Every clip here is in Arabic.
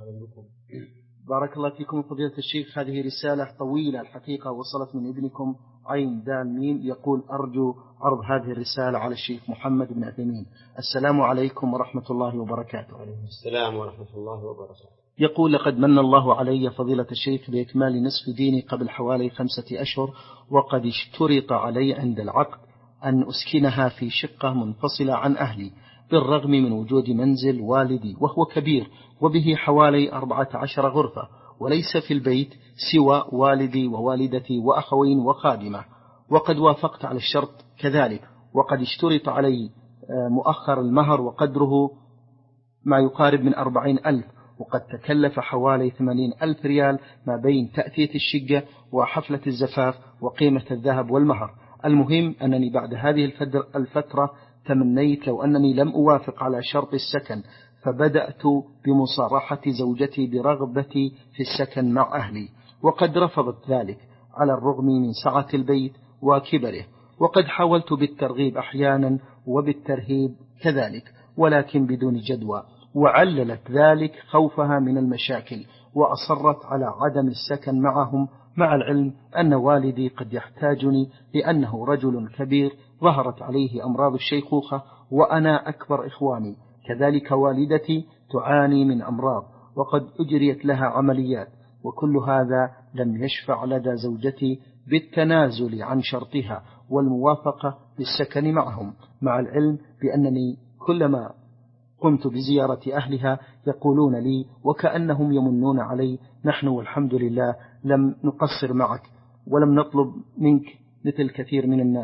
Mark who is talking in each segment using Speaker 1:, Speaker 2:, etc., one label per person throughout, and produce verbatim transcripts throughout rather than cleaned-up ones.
Speaker 1: بارك الله فيكم فضيلة الشيخ. هذه رسالة طويلة الحقيقة وصلت من ابنكم عين دال ميم، يقول: أرجو عرض هذه الرسالة على الشيخ محمد بن عثيمين. السلام عليكم ورحمة الله وبركاته.
Speaker 2: وعليكم السلام ورحمة الله وبركاته.
Speaker 1: يقول: لقد من الله علي فضيلة الشيخ بإكمال نصف ديني قبل حوالي خمسة أشهر، وقد اشترط علي عند العقد أن أسكنها في شقة منفصلة عن أهلي، بالرغم من وجود منزل والدي وهو كبير وبه حوالي أربعة عشر غرفة، وليس في البيت سوى والدي ووالدتي وأخوين وخادمة، وقد وافقت على الشرط كذلك، وقد اشترط علي مؤخر المهر وقدره ما يقارب من أربعين ألف، وقد تكلف حوالي ثمانين ألف ريال ما بين تأثية الشقة وحفلة الزفاف وقيمة الذهب والمهر. المهم أنني بعد هذه الفترة تمنيت لو أنني لم أوافق على شرط السكن، فبدأت بمصارحة زوجتي برغبتي في السكن مع أهلي، وقد رفضت ذلك على الرغم من سعة البيت وكبره، وقد حاولت بالترغيب أحيانا وبالترهيب كذلك، ولكن بدون جدوى، وعللت ذلك خوفها من المشاكل، وأصرت على عدم السكن معهم، مع العلم أن والدي قد يحتاجني لأنه رجل كبير ظهرت عليه أمراض الشيخوخة وأنا أكبر إخواني، كذلك والدتي تعاني من أمراض وقد أجريت لها عمليات، وكل هذا لم يشفع لدى زوجتي بالتنازل عن شرطها والموافقة بالسكن معهم، مع العلم بأنني كلما قمت بزيارة أهلها يقولون لي وكأنهم يمنون علي: نحن والحمد لله لم نقصر معك ولم نطلب منك مثل كثير من الناس،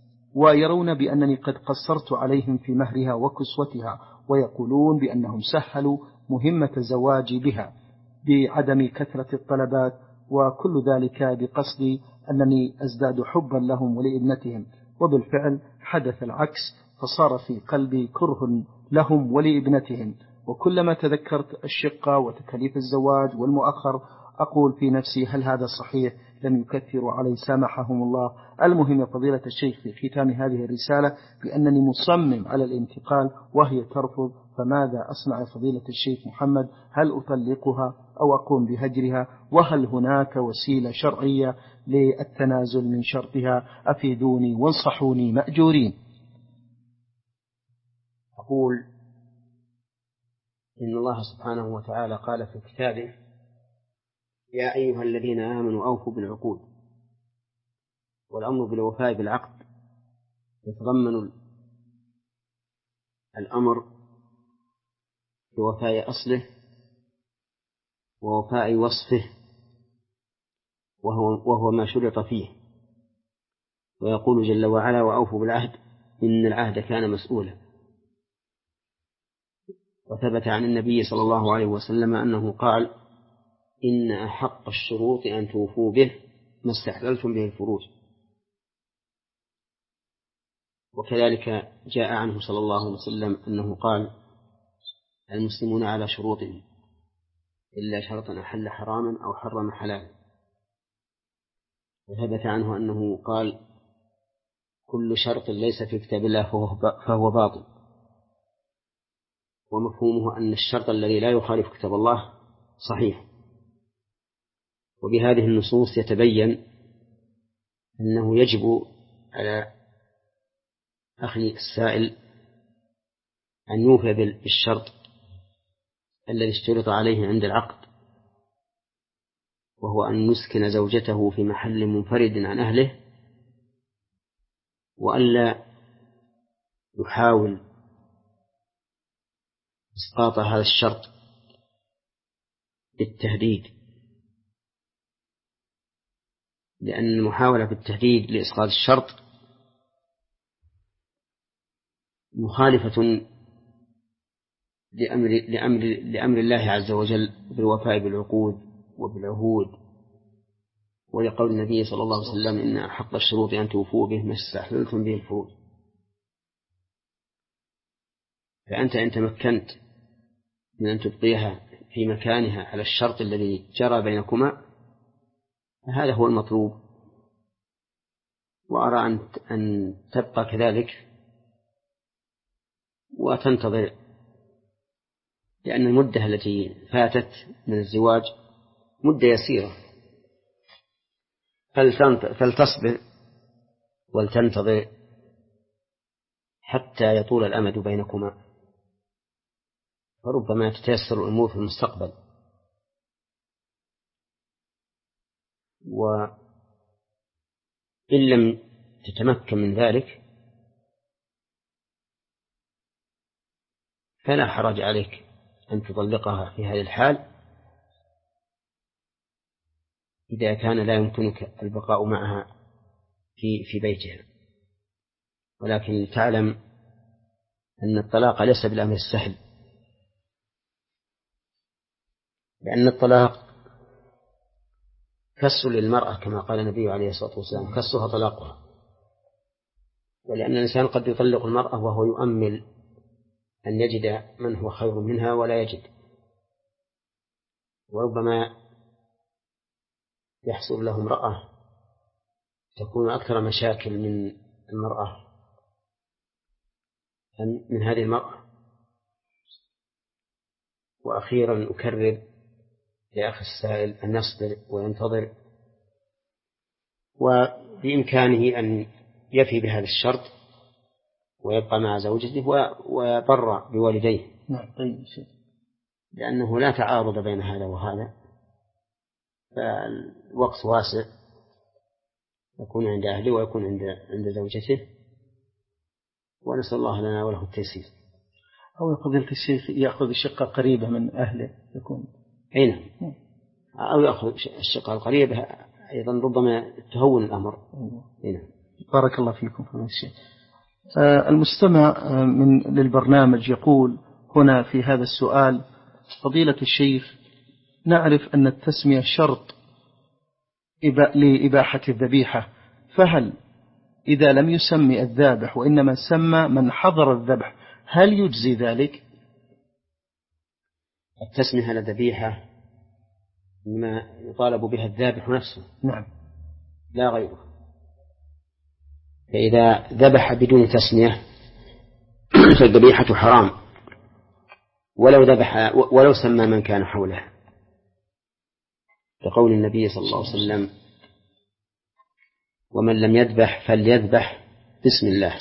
Speaker 1: ويرون بأنني قد قصرت عليهم في مهرها وكسوتها، ويقولون بأنهم سهلوا مهمة زواجي بها بعدم كثرة الطلبات، وكل ذلك بقصد أنني أزداد حبا لهم ولابنتهم، وبالفعل حدث العكس، فصار في قلبي كره لهم ولابنتهم، وكلما تذكرت الشقة وتكاليف الزواج والمؤخر أقول في نفسي: هل هذا صحيح؟ لم يكثروا علي سامحهم الله. المهم يا فضيلة الشيخ في ختام هذه الرسالة بأنني مصمم على الانتقال وهي ترفض، فماذا أصنع يا فضيلة الشيخ محمد؟ هل أطلقها أو أقوم بهجرها؟ وهل هناك وسيلة شرعية للتنازل من شرطها؟ أفيدوني وانصحوني مأجورين.
Speaker 2: أقول إن الله سبحانه وتعالى قال في كتابه: يا أيها الذين آمنوا أوفوا بالعقود. والأمر بالوفاء بالعقد يتضمن الأمر بوفاء أصله ووفاء وصفه، وهو, وهو ما شرط فيه. ويقول جل وعلا: وأوفوا بالعهد إن العهد كان مسؤولا. وثبت عن النبي صلى الله عليه وسلم أنه قال: إن أحق الشروط أن توفوا به ما استحللتم به الفروج. وكذلك جاء عنه صلى الله عليه وسلم أنه قال: المسلمون على شروطهم إلا شرطا أحل حراما أو حرم حلالا. وثبت عنه أنه قال: كل شرط ليس في كتاب الله فهو باطل. ومفهومه أن الشرط الذي لا يخالف كتاب الله صحيح. وبهذه النصوص يتبين أنه يجب على أخي السائل أن يوفي بالشرط الذي اشترط عليه عند العقد، وهو أن يسكن زوجته في محل منفرد عن أهله، وألا يحاول إسقاط هذا الشرط بالتهديد، لأن المحاولة بالتهديد لإسقاط الشرط مخالفة لأمر, لأمر, لأمر الله عز وجل بالوفاء بالعقود وبالعهود، ولقول النبي صلى الله عليه وسلم: إن أحق الشروط أن توفوا به ما استحللتم به الفروج. فأنت إن تمكنت من أن تبقيها في مكانها على الشرط الذي جرى بينكما هذا هو المطلوب، وأرى أن تبقى كذلك وتنتظر لأن المدة التي فاتت من الزواج مدة يسيرة، فلتصبر ولتنتظر حتى يطول الأمد بينكما، فربما تتيسر الأمور في المستقبل. وإن لم تتمكن من ذلك فلا حرج عليك أن تطلقها في هذه الحال إذا كان لا يمكنك البقاء معها في في بيتها. ولكن تعلم أن الطلاق ليس بالأمر السهل، لأن الطلاق كسر للمرأة كما قال النبي عليه الصلاة والسلام: كسرها طلاقها. ولأن الإنسان قد يطلق المرأة وهو يؤمل أن يجد من هو خير منها ولا يجد، وربما يحصل له امرأة تكون أكثر مشاكل من المرأة من هذه المرأة. وأخيرا أكرر لأخي السائل أن يصبر وينتظر، وبإمكانه أن يفي بهذا الشرط ويبقى مع زوجته ويبر بوالديه، لأنه لا تعارض بين هذا وهذا، فالوقت واسع، يكون عند أهله ويكون عند عند زوجته، ونسأل الله لنا وله التيسير.
Speaker 1: أو فضيلة الشيخ يأخذ شقة قريبة من أهله يكون
Speaker 2: أين، أو يأخذ الشقة القريبة أيضا ربما تهون الأمر. هنا.
Speaker 1: بارك الله فيكم فضيلة الشيخ. آه المستمع آه من للبرنامج يقول هنا في هذا السؤال: فضيلة الشيخ، نعرف أن التسمية شرط لإباحة الذبيحة، فهل إذا لم يسمي الذابح وإنما سمى من حضر الذبح هل يجزي ذلك؟
Speaker 2: التسمية على الذبيحة ما يطالب بها الذابح نفسه،
Speaker 1: نعم،
Speaker 2: لا غيره. فإذا ذبح بدون تسمية فالذبيحة حرام، ولو ذبح ولو سمى من كان حوله، كقول النبي صلى الله عليه وسلم: ومن لم يذبح فليذبح بسم الله.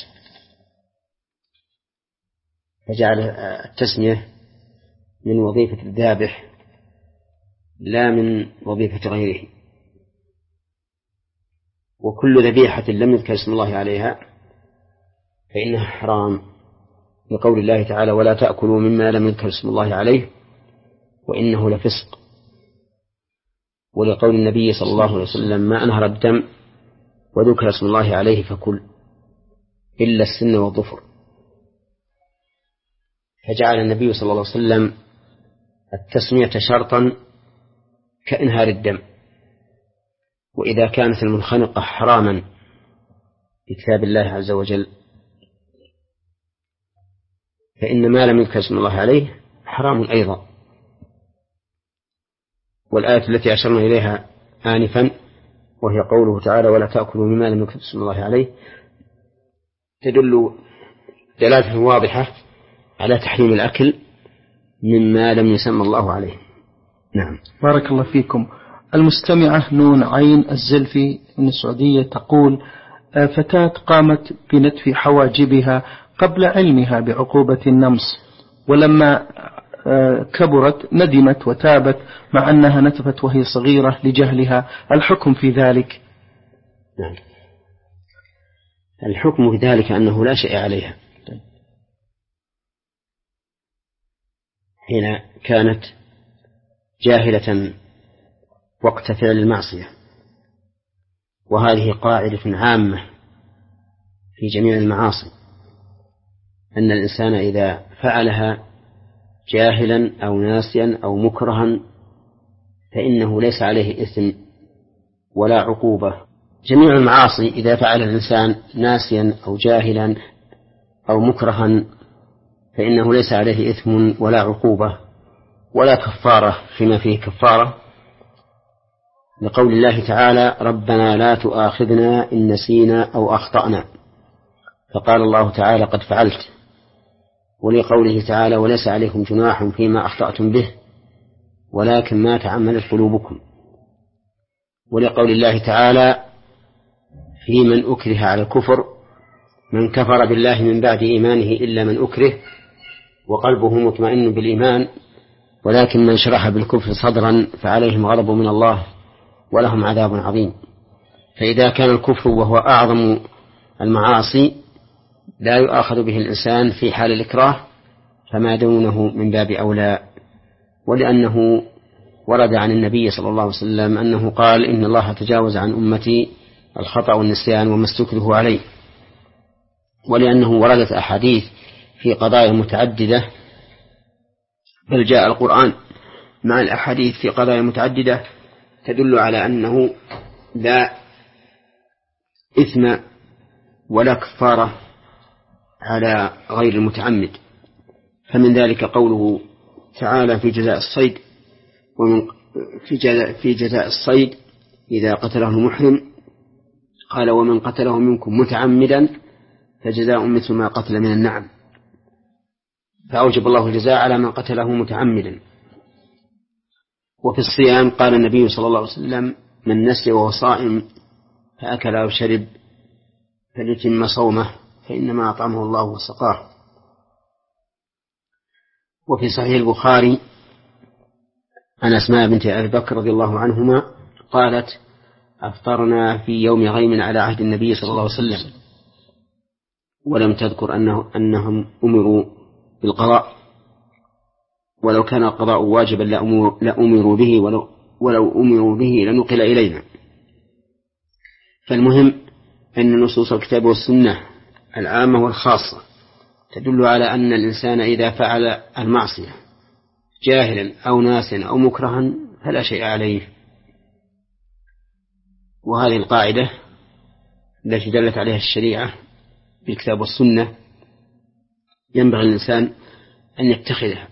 Speaker 2: فجعل التسمية من وظيفة الذابح لا من وظيفة غيره. وكل ذبيحة لم يذكر اسم الله عليها فإنها حرام، لقول الله تعالى: ولا تأكلوا مما لم يذكر اسم الله عليه وإنه لفسق. ولقول النبي صلى الله عليه وسلم: ما أنهر الدم وذكر اسم الله عليه فكل إلا السن والظفر. فجعل النبي صلى الله عليه وسلم التسمية شرطا كإنهار الدم. وإذا كانت المنخنقة حراما في كتاب الله عز وجل فإن ما لم يذكر اسم الله عليه حرام أيضا. والآية التي أشرنا إليها آنفا وهي قوله تعالى: ولا تأكلوا مما لم يذكر اسم الله عليه، تدل دلالة واضحة على تحريم الأكل مما لم يسمى الله عليه. نعم.
Speaker 1: بارك الله فيكم. المستمعة نون عين الزلفي من السعودية تقول: فتاة قامت بنتف حواجبها قبل علمها بعقوبة النمص، ولما كبرت ندمت وتابت مع أنها نتفت وهي صغيرة لجهلها، الحكم في ذلك؟
Speaker 2: نعم. الحكم في ذلك أنه لا شيء عليها حين كانت جاهلة وقت فعل المعصية. وهذه قاعدة عامة في جميع المعاصي، أن الإنسان إذا فعلها جاهلا أو ناسيا أو مكرها فإنه ليس عليه إثم ولا عقوبة. جميع المعاصي إذا فعل الإنسان ناسيا أو جاهلا أو مكرها فإنه ليس عليه إثم ولا عقوبة ولا كفارة فيما فيه كفارة، لقول الله تعالى: ربنا لا تؤاخذنا إن نسينا أو أخطأنا. فقال الله تعالى: قد فعلت. ولقوله تعالى وليس عليكم جناح فيما أخطأتم به ولكن ما تعمدت قلوبكم، ولقول الله تعالى في من أكره على الكفر من كفر بالله من بعد إيمانه إلا من أكره وقلبه مطمئن بالإيمان ولكن من شرح بالكفر صدرا فعليهم غضب من الله ولهم عذاب عظيم. فإذا كان الكفر وهو أعظم المعاصي لا يؤاخذ به الإنسان في حال الإكراه فما دونه من باب أولى، ولأنه ورد عن النبي صلى الله عليه وسلم أنه قال إن الله تجاوز عن أمتي الخطأ والنسيان وما استكره عليه، ولأنه وردت أحاديث في قضايا متعددة، بل جاء القرآن مع الأحاديث في قضايا متعددة تدل على أنه لا إثم ولا كفارة على غير المتعمد. فمن ذلك قوله تعالى في جزاء الصيد ومن في جزاء, في جزاء الصيد إذا قتله المحرم قال ومن قتله منكم متعمدا فجزاء مثل ما قتل من النعم، فأوجب الله الجزاء على من قتله متعمدا. وفي الصيام قال النبي صلى الله عليه وسلم من نسي وهو صائم فأكل أو شرب فليتم صومه فإنما أطعمه الله وسقاه. وفي صحيح البخاري عن أسماء بنت أبي بكر رضي الله عنهما قالت أفطرنا في يوم غيم على عهد النبي صلى الله عليه وسلم، ولم تذكر أنه أنهم أمروا بالقضاء، ولو كان القضاء واجبا لأمروا به ولو, ولو أمروا به لنقل إلينا. فالمهم أن نصوص الكتاب والسنة العامة والخاصة تدل على أن الإنسان إذا فعل المعصية جاهلا أو ناسا أو مكرها فلا شيء عليه. وهذه القاعدة التي دلت عليها الشريعة بالكتاب والسنة ينبغي الإنسان أن يتخذها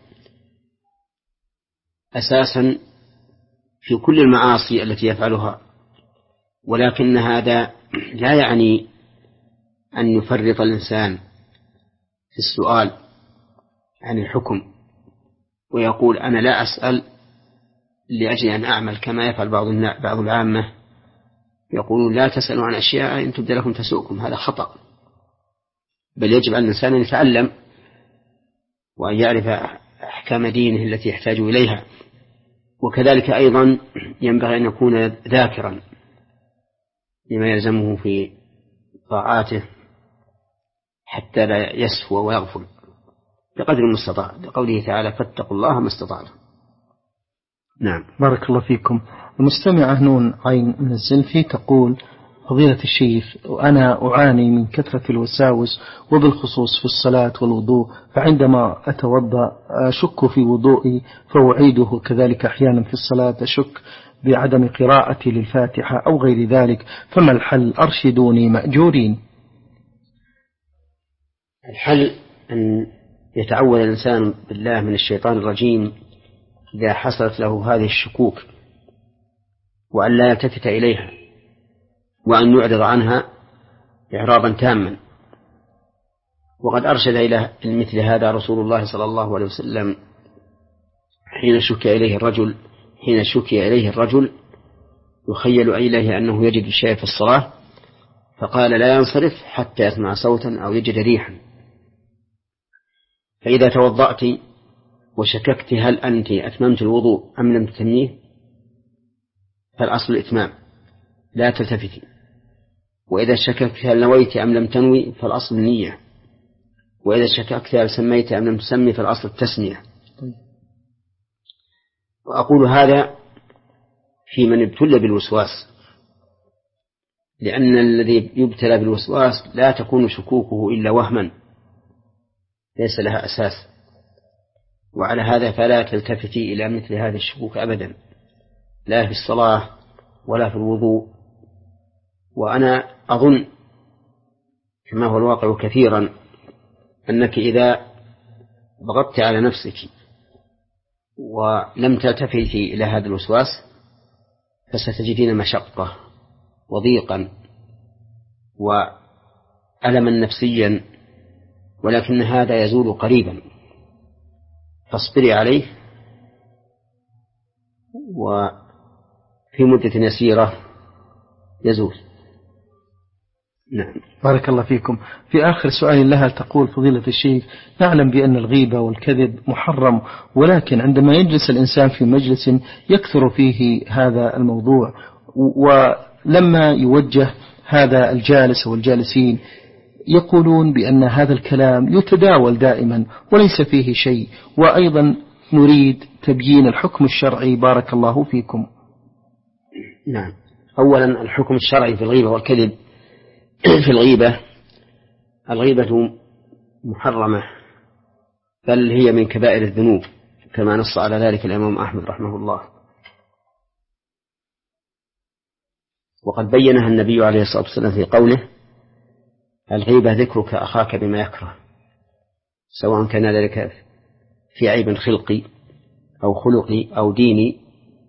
Speaker 2: أساسا في كل المعاصي التي يفعلها، ولكن هذا لا يعني أن يفرط الإنسان في السؤال عن الحكم ويقول أنا لا أسأل لأجل أن أعمل كما يفعل بعض بعض العامة يقولون لا تسألوا عن أشياء إن تبدأ لكم تسؤكم. هذا خطأ، بل يجب على الإنسان أن يتعلم وأن يعرف أحكام دينه التي يحتاج إليها، وكذلك أيضا ينبغي أن يكون ذاكرا لما يلزمه في طاعاته حتى لا يسهو ويغفل بقدر المستطاع، لقوله تعالى فاتقوا الله ما استطعتم. نعم.
Speaker 1: بارك الله فيكم. المستمعة نون عين من الزنفي تقول فضيلة الشيخ وأنا أعاني من كثرة الوساوس وبالخصوص في الصلاة والوضوء، فعندما أتوضأ أشك في وضوئي فأعيده، كذلك أحيانا في الصلاة أشك بعدم قراءتي للفاتحة أو غير ذلك، فما الحل؟ أرشدوني مأجورين.
Speaker 2: الحل أن يتعوذ الإنسان بالله من الشيطان الرجيم إذا حصلت له هذه الشكوك، وأن لا يلتفت إليها، وأن يعرض عنها إعراضا تاما. وقد أرشد إلى مثل هذا رسول الله صلى الله عليه وسلم حين شكي إليه الرجل حين شكي إليه الرجل يخيل إليه أنه يجد الشيء في الصلاة، فقال لا ينصرف حتى يسمع صوتا أو يجد ريحا. فإذا توضأت وشككت هل أنت أتممت الوضوء أم لم تتميه فالأصل الإتمام، لا تلتفتي. وإذا شككت هل نويت أم لم تنوي فالأصل النية. وإذا شككت هل سميت أم لم تسمي فالأصل التسمية. وأقول هذا في من ابتلى بالوسواس، لأن الذي يبتلى بالوسواس لا تكون شكوكه إلا وهما ليس لها أساس، وعلى هذا فلا تلتفتي إلى مثل هذه الشكوك أبدا، لا في الصلاة ولا في الوضوء. وأنا أظن كما هو الواقع كثيرا أنك إذا ضغطت على نفسك ولم تلتفتي إلى هذا الوسواس فستجدين مشقة وضيقا وألما نفسيا ولكن هذا يزول قريبا، فاصبري عليه، وفي مدة يسيرة يزول. نعم.
Speaker 1: بارك الله فيكم. في آخر سؤال لها تقول فضيلة الشيخ: نعلم بأن الغيبة والكذب محرم، ولكن عندما يجلس الإنسان في مجلس يكثر فيه هذا الموضوع، ولما يوجه هذا الجالس والجالسين يقولون بأن هذا الكلام يتداول دائما وليس فيه شيء، وأيضا نريد تبيين الحكم الشرعي بارك الله فيكم.
Speaker 2: نعم. أولا الحكم الشرعي في الغيبة والكذب. في الغيبة، الغيبة محرمة، بل هي من كبائر الذنوب كما نص على ذلك الإمام أحمد رحمه الله، وقد بينها النبي عليه الصلاة والسلام في قوله: الغيبة ذكرك أخاك بما يكره، سواء كان ذلك في عيب خلقي أو خلقي أو ديني،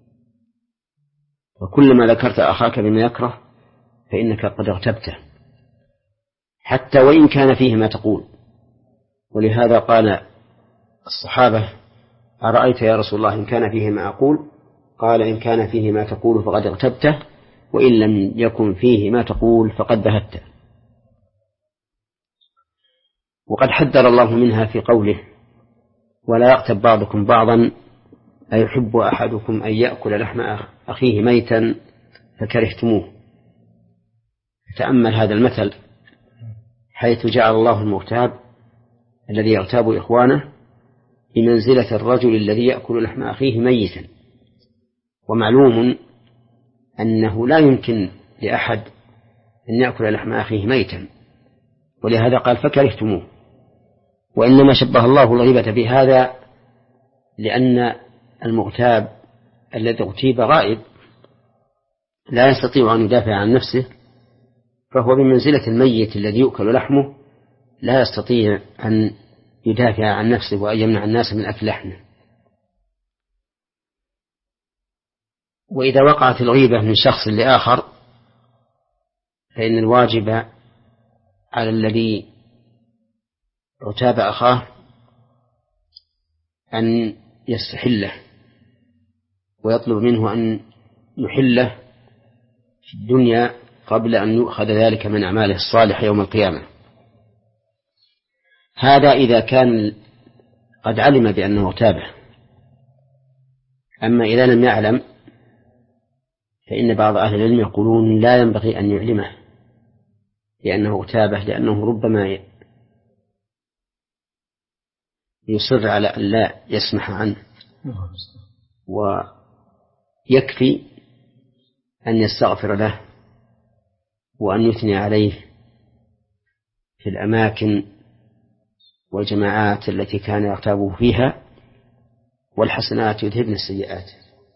Speaker 2: وكلما ذكرت أخاك بما يكره فإنك قد اغتبته، حتى وإن كان فيه ما تقول. ولهذا قال الصحابة: أرأيت يا رسول الله إن كان فيه ما أقول؟ قال: إن كان فيه ما تقول فقد اغتبته، وإن لم يكن فيه ما تقول فقد بهته. وقد حذر الله منها في قوله: ولا يغتب بعضكم بعضا أيحب أحدكم أن يأكل لحم أخيه ميتا فكرهتموه. تأمل هذا المثل، حيث جعل الله المغتاب الذي يغتاب إخوانه بمنزلة الرجل الذي يأكل لحم أخيه ميتا، ومعلوم أنه لا يمكن لأحد أن يأكل لحم أخيه ميتا، ولهذا قال فكرهتموه. وإنما شبه الله الغيبة بهذا لأن المغتاب الذي اغتيب غائب لا يستطيع أن يدافع عن نفسه، فهو بمنزلة الميت الذي يؤكل لحمه لا يستطيع أن يدافع عن نفسه وأن يمنع الناس من أكل لحمه. وإذا وقعت الغيبة من شخص لآخر فإن الواجب على الذي اغتاب أخاه أن يستحله ويطلب منه أن يحله في الدنيا قبل أن يؤخذ ذلك من أعماله الصالحة يوم القيامة. هذا إذا كان قد علم بأنه اغتابه. أما إذا لم يعلم فإن بعض أهل العلم يقولون لا ينبغي أن يعلمه لأنه اغتابه، لأنه ربما يصر على أن لا يسمح عنه، ويكفي أن يستغفر له وأن يثني عليه في الأماكن والجماعات التي كان يغتابه فيها، والحسنات يذهبن السيئات.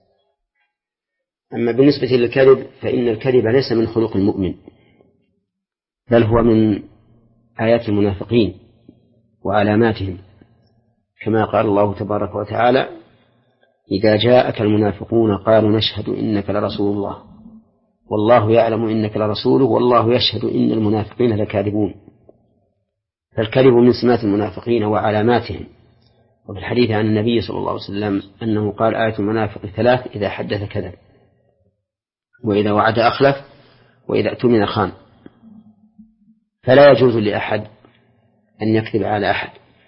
Speaker 2: أما بالنسبة للكذب فإن الكذب ليس من خلق المؤمن، بل هو من آيات المنافقين وعلاماتهم، كما قال الله تبارك وتعالى: إذا جاءك المنافقون قالوا نشهد إنك لرسول الله والله يعلم إنك لرسوله والله يشهد إن المنافقين لكاذبون. فالكذب من سمات المنافقين وعلاماتهم. وفي الحديث عن النبي صلى الله عليه وسلم أنه قال: آية المنافق ثلاث: إذا حدث كذب، وإذا وعد أخلف، وإذا اؤتمن خان. فلا يجوز لأحد أن يكذب على أحد،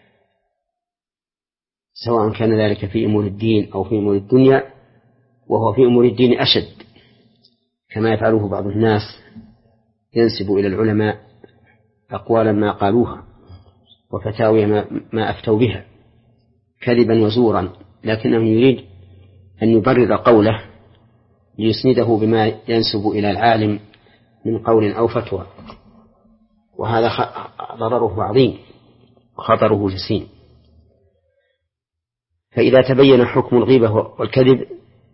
Speaker 2: سواء كان ذلك في أمور الدين أو في أمور الدنيا، وهو في أمور الدين أشد، كما يفعله بعض الناس، ينسب إلى العلماء أقوالا ما قالوها وفتاوي ما أفتوا بها كذبا وزورا، لكنه يريد أن يبرر قوله ليسنده بما ينسب إلى العالم من قول أو فتوى، وهذا ضرره عظيم وخطره جسيم. فإذا تبين حكم الغيبة والكذب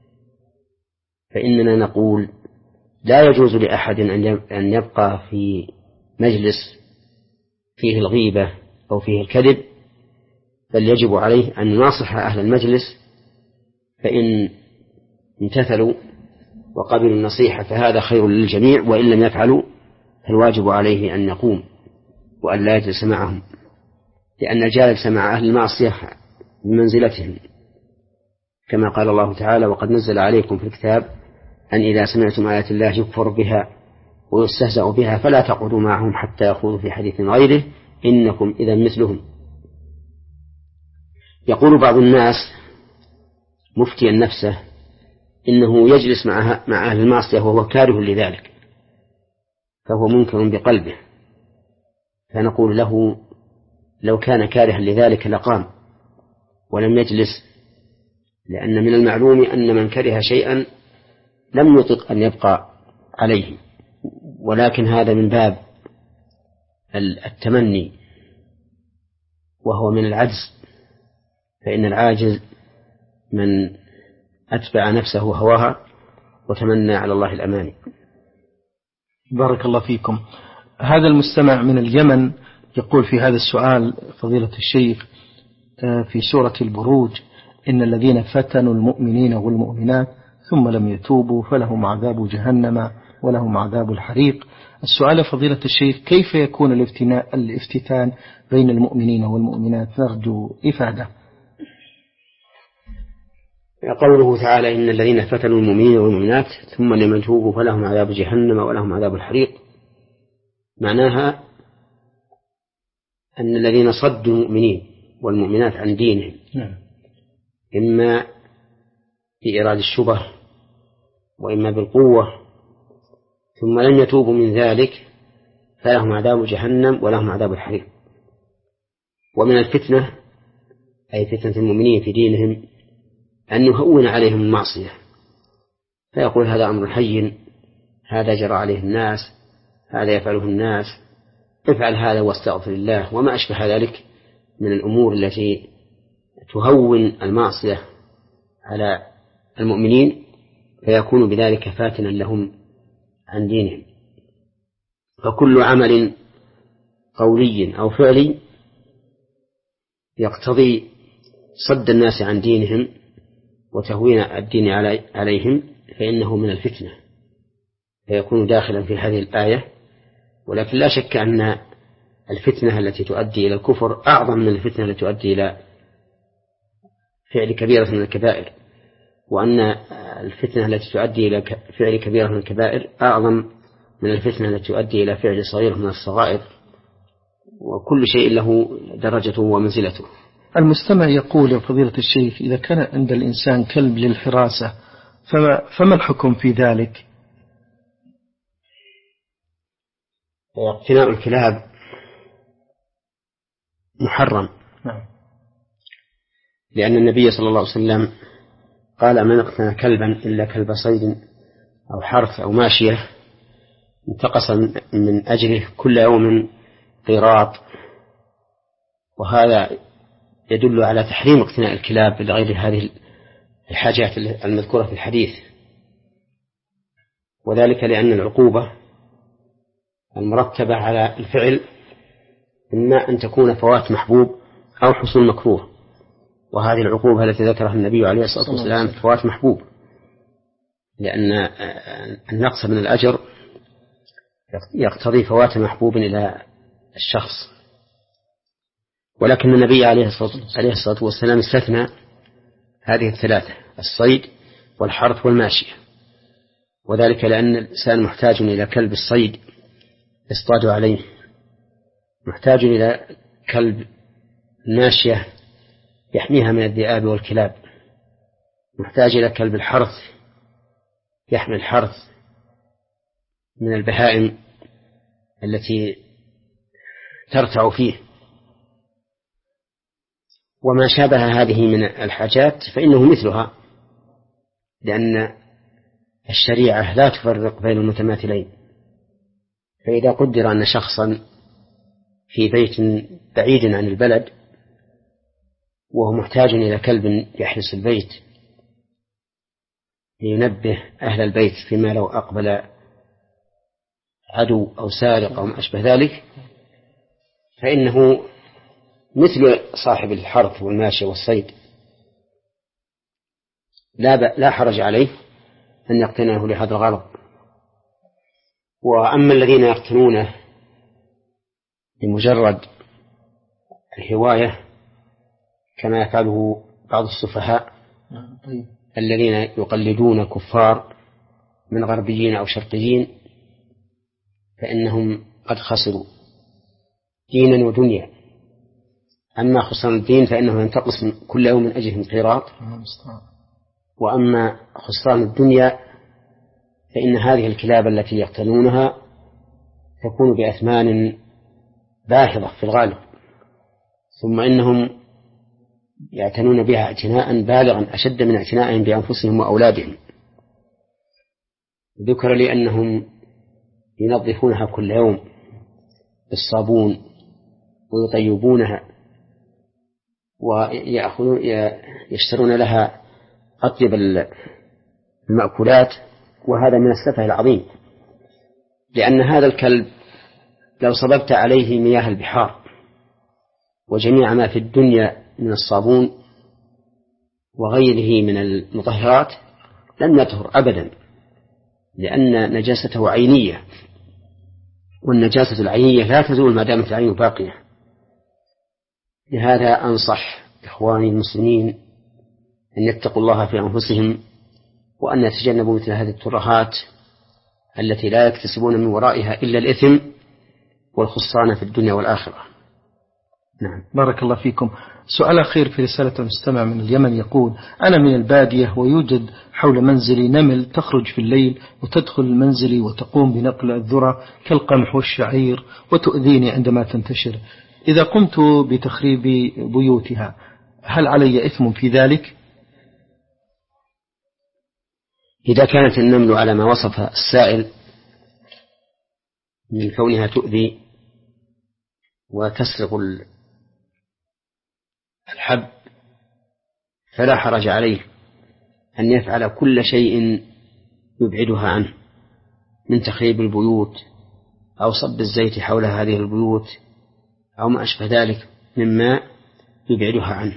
Speaker 2: فإننا نقول لا يجوز لأحد أن يبقى في مجلس فيه الغيبة أو فيه الكذب، بل يجب عليه أن يناصح أهل المجلس، فإن امتثلوا وقبلوا النصيحة فهذا خير للجميع، وإن لم يفعلوا فالواجب عليه أن يقوم وأن لا يجلس معهم. لأن الجالس مع أهل المعصية بمنزلتهم، كما قال الله تعالى: وقد نزل عليكم في الكتاب أن إذا سمعتم آيات الله يكفر بها ويستهزأ بها فلا تقعدوا معهم حتى يخوضوا في حديث غيره إنكم إذا مثلهم. يقول بعض الناس مفتيا نفسه إنه يجلس مع مع أهل المعصية وهو كاره لذلك، فهو منكر بقلبه، فنقول له: لو كان كارها لذلك لقام ولم يجلس، لأن من المعلوم أن من كره شيئا لم يطق أن يبقى عليه، ولكن هذا من باب التمني وهو من العجز، فإن العاجز من أتبع نفسه هواها وتمنى على الله الأماني.
Speaker 1: بارك الله فيكم. هذا المستمع من اليمن يقول في هذا السؤال: فضيلة الشيخ، في سورة البروج: إن الذين فتنوا المؤمنين والمؤمنات ثم لم يتوبوا فلهم عذاب جهنم ولهم عذاب الحريق. السؤال فضيلة الشيخ: كيف يكون الافتتان بين المؤمنين والمؤمنات؟ نرجو إفادة.
Speaker 2: قوله تعالى: إن الذين فتنوا المؤمنين والمؤمنات ثم لم يتوبوا فلهم عذاب جهنم ولهم عذاب الحريق، معناها أن الذين صدوا المؤمنين والمؤمنات عن دينهم إما بإيراد الشبه وإما بالقوة ثم لم يتوبوا من ذلك فلهم عذاب جهنم ولهم عذاب الحريق. ومن الفتنة أي فتنة المؤمنين في دينهم أن يهون عليهم المعصية، فيقول: هذا أمر حي، هذا جرى عليه الناس، هذا يفعله الناس، افعل هذا واستغفر الله، وما أشبه ذلك من الأمور التي تهون المعصية على المؤمنين، فيكون بذلك فاتنا لهم عن دينهم. فكل عمل قولي أو فعلي يقتضي صد الناس عن دينهم وتهوين الدين عليهم فإنه من الفتنة، فيكون داخلا في هذه الآية. ولكن لا شك أن الفتنة التي تؤدي إلى الكفر أعظم من الفتنة التي تؤدي إلى فعل كبيرة من الكبائر، وأن الفتنة التي تؤدي إلى فعل كبيرة من الكبائر أعظم من الفتنة التي تؤدي إلى فعل صغير من الصغائر، وكل شيء له درجته ومنزلته.
Speaker 1: المستمع يقول: يا فضيلة الشيخ، إذا كان عند الإنسان كلب للحراسة فما, فما الحكم في ذلك؟
Speaker 2: اقتناء الكلاب محرم،
Speaker 1: نعم.
Speaker 2: لأن النبي صلى الله عليه وسلم قال: من اقتنى كلبا إلا كلب صيد أو حرث أو ماشية انتقص من أجله كل يوم قيراط. وهذا يدل على تحريم اقتناء الكلاب لغير هذه الحاجات المذكورة في الحديث، وذلك لأن العقوبة المرتبة على الفعل إما أن تكون فوات محبوب أو حصول مكروه، وهذه العقوبة التي ذكرها النبي عليه الصلاة والسلام فوات محبوب، لأن النقص من الأجر يقتضي فوات محبوب إلى الشخص. ولكن النبي عليه الصلاة والسلام استثنى هذه الثلاثة: الصيد والحرث والماشية، وذلك لأن الإنسان محتاج إلى كلب الصيد يصطاد عليه، محتاج إلى كلب الماشية يحميها من الذئاب والكلاب، محتاج إلى كلب الحرث يحمي الحرث من البهائم التي ترتع فيه، وما شابه هذه من الحاجات فإنه مثلها، لأن الشريعة لا تفرق بين المتماثلين. فإذا قدر أن شخصا في بيت بعيد عن البلد وهو محتاج إلى كلب يحرس البيت لينبه أهل البيت فيما لو أقبل عدو أو سارق أو ما أشبه ذلك، فإنه مثل صاحب الحرث والماشية والصيد، لا, لا حرج عليه أن يقتنيه لهذا الغرض. وأما الذين يقتنونه لمجرد الهواية كما يفعله بعض السفهاء الذين يقلدون كفار من غربيين أو شرقيين، فإنهم قد خسروا دينا ودنيا. أما خسران الدين فإنه ينتقص كل يوم من أجلهم قيراط، وأما خسران الدنيا فإن هذه الكلاب التي يقتلونها تكون بأثمان باهظة في الغالب، ثم إنهم يعتنون بها اعتناء بالغا أشد من اعتنائهم بأنفسهم وأولادهم. ذكر لي أنهم ينظفونها كل يوم بالصابون ويطيبونها ويأخذون يشترون لها أطيب المأكولات، وهذا من السفه العظيم، لأن هذا الكلب لو صببت عليه مياه البحار وجميع ما في الدنيا من الصابون وغيره من المطهرات لن يطهر أبدا، لأن نجاسته عينية، والنجاسة العينية لا تزول ما دامت العين باقية. لهذا أنصح إخواني المسلمين أن يتقوا الله في أنفسهم، وأن يتجنبوا مثل هذه الترهات التي لا يكتسبون من ورائها إلا الإثم والخسران في الدنيا والآخرة.
Speaker 1: نعم، بارك الله فيكم. سؤال أخير في رسالة المستمع من اليمن يقول: أنا من البادية ويوجد حول منزلي نمل تخرج في الليل وتدخل منزلي وتقوم بنقل الذرة كالقمح والشعير وتؤذيني عندما تنتشر. إذا قمت بتخريب بيوتها هل علي إثم في ذلك؟
Speaker 2: إذا كانت النمل على ما وصف السائل من كونها تؤذي وتسرق الحب فلا حرج عليه أن يفعل كل شيء يبعدها عنه من تخريب البيوت أو صب الزيت حول هذه البيوت أو ما أشبه ذلك مما يبعدها عنه،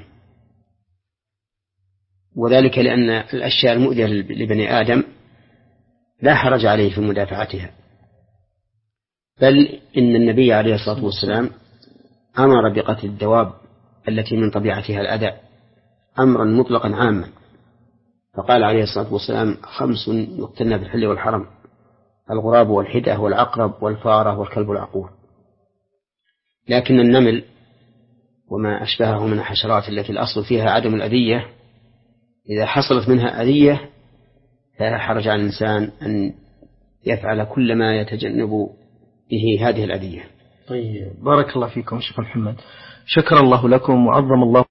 Speaker 2: وذلك لأن الأشياء المؤذية لبني آدم لا حرج عليه في مدافعتها، بل إن النبي عليه الصلاة والسلام أمر بقتل الدواب التي من طبيعتها الأذى أمرا مطلقا عاما، فقال عليه الصلاة والسلام: خمس يقتلن في الحل والحرم: الغراب والحدة والعقرب والفارة والكلب العقور. لكن النمل وما أشبهه من الحشرات التي الأصل فيها عدم الأذية، إذا حصلت منها أذية فلا حرج على الإنسان أن يفعل كل ما يتجنب به هذه الأذية.
Speaker 1: طيب، بارك الله فيكم شيخ محمد، شكر الله لكم وعظم الله